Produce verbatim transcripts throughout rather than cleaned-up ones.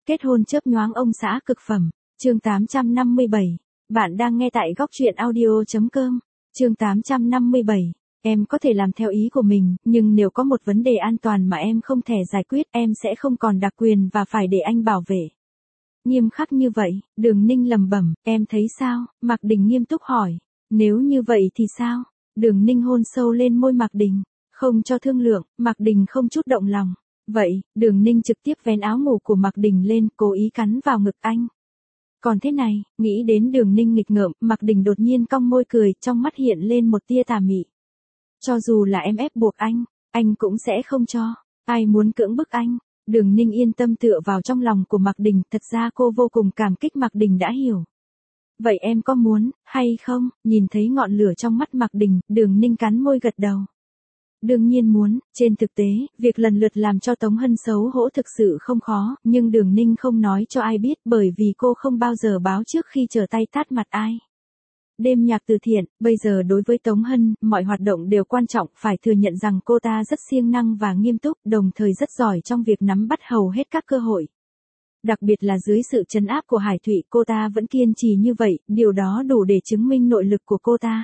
Kết hôn chớp nhoáng ông xã cực phẩm. Chương tám trăm năm mươi bảy. Bạn đang nghe tại góc truyện audio chấm com. Chương tám trăm năm mươi bảy. Em có thể làm theo ý của mình, nhưng nếu có một vấn đề an toàn mà em không thể giải quyết, em sẽ không còn đặc quyền và phải để anh bảo vệ. Nghiêm khắc như vậy, Đường Ninh lẩm bẩm, em thấy sao? Mạc Đình nghiêm túc hỏi. Nếu như vậy thì sao? Đường Ninh hôn sâu lên môi Mạc Đình. Không cho thương lượng, Mạc Đình không chút động lòng. Vậy, Đường Ninh trực tiếp vén áo ngủ của Mạc Đình lên, cố ý cắn vào ngực anh. Còn thế này, nghĩ đến Đường Ninh nghịch ngợm, Mạc Đình đột nhiên cong môi cười, trong mắt hiện lên một tia tà mị. Cho dù là em ép buộc anh, anh cũng sẽ không cho. Ai muốn cưỡng bức anh? Đường Ninh yên tâm tựa vào trong lòng của Mạc Đình, thật ra cô vô cùng cảm kích Mạc Đình đã hiểu. Vậy em có muốn, hay không? Nhìn thấy ngọn lửa trong mắt Mạc Đình, Đường Ninh cắn môi gật đầu. Đương nhiên muốn, trên thực tế, việc lần lượt làm cho Tống Hân xấu hổ thực sự không khó, nhưng Đường Ninh không nói cho ai biết bởi vì cô không bao giờ báo trước khi trở tay tát mặt ai. Đêm nhạc từ thiện, bây giờ đối với Tống Hân, mọi hoạt động đều quan trọng, phải thừa nhận rằng cô ta rất siêng năng và nghiêm túc, đồng thời rất giỏi trong việc nắm bắt hầu hết các cơ hội. Đặc biệt là dưới sự trấn áp của Hải Thụy, cô ta vẫn kiên trì như vậy, điều đó đủ để chứng minh nội lực của cô ta.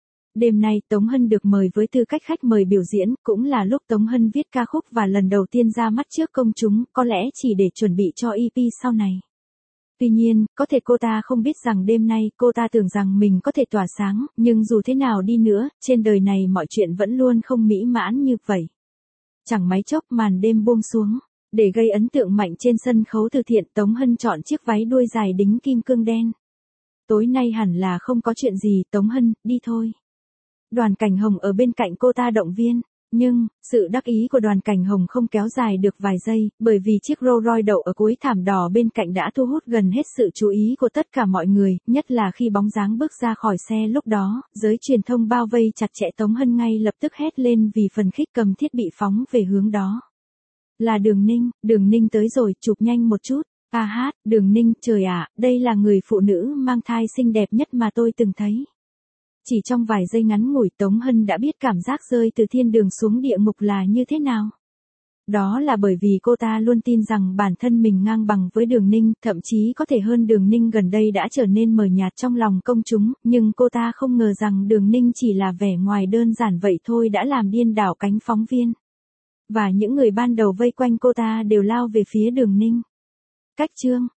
Đêm nay Tống Hân được mời với tư cách khách mời biểu diễn, cũng là lúc Tống Hân viết ca khúc và lần đầu tiên ra mắt trước công chúng, có lẽ chỉ để chuẩn bị cho e pê sau này. Tuy nhiên, có thể cô ta không biết rằng đêm nay cô ta tưởng rằng mình có thể tỏa sáng, nhưng dù thế nào đi nữa, trên đời này mọi chuyện vẫn luôn không mỹ mãn như vậy. Chẳng mấy chốc màn đêm buông xuống. Để gây ấn tượng mạnh trên sân khấu từ thiện, Tống Hân chọn chiếc váy đuôi dài đính kim cương đen. Tối nay hẳn là không có chuyện gì, Tống Hân, đi thôi. Đoàn Cảnh Hồng ở bên cạnh cô ta động viên, nhưng, sự đắc ý của Đoàn Cảnh Hồng không kéo dài được vài giây, bởi vì chiếc Rolls Royce đậu ở cuối thảm đỏ bên cạnh đã thu hút gần hết sự chú ý của tất cả mọi người, nhất là khi bóng dáng bước ra khỏi xe lúc đó, giới truyền thông bao vây chặt chẽ Tống Hân ngay lập tức hét lên vì phần khích cầm thiết bị phóng về hướng đó. Là Đường Ninh, Đường Ninh tới rồi, chụp nhanh một chút. A hát, Đường Ninh, trời ạ, đây là người phụ nữ mang thai xinh đẹp nhất mà tôi từng thấy. Chỉ trong vài giây ngắn ngủi, Tống Hân đã biết cảm giác rơi từ thiên đường xuống địa ngục là như thế nào. Đó là bởi vì cô ta luôn tin rằng bản thân mình ngang bằng với Đường Ninh, thậm chí có thể hơn Đường Ninh gần đây đã trở nên mờ nhạt trong lòng công chúng, nhưng cô ta không ngờ rằng Đường Ninh chỉ là vẻ ngoài đơn giản vậy thôi đã làm điên đảo cánh phóng viên. Và những người ban đầu vây quanh cô ta đều lao về phía Đường Ninh. Cách chương,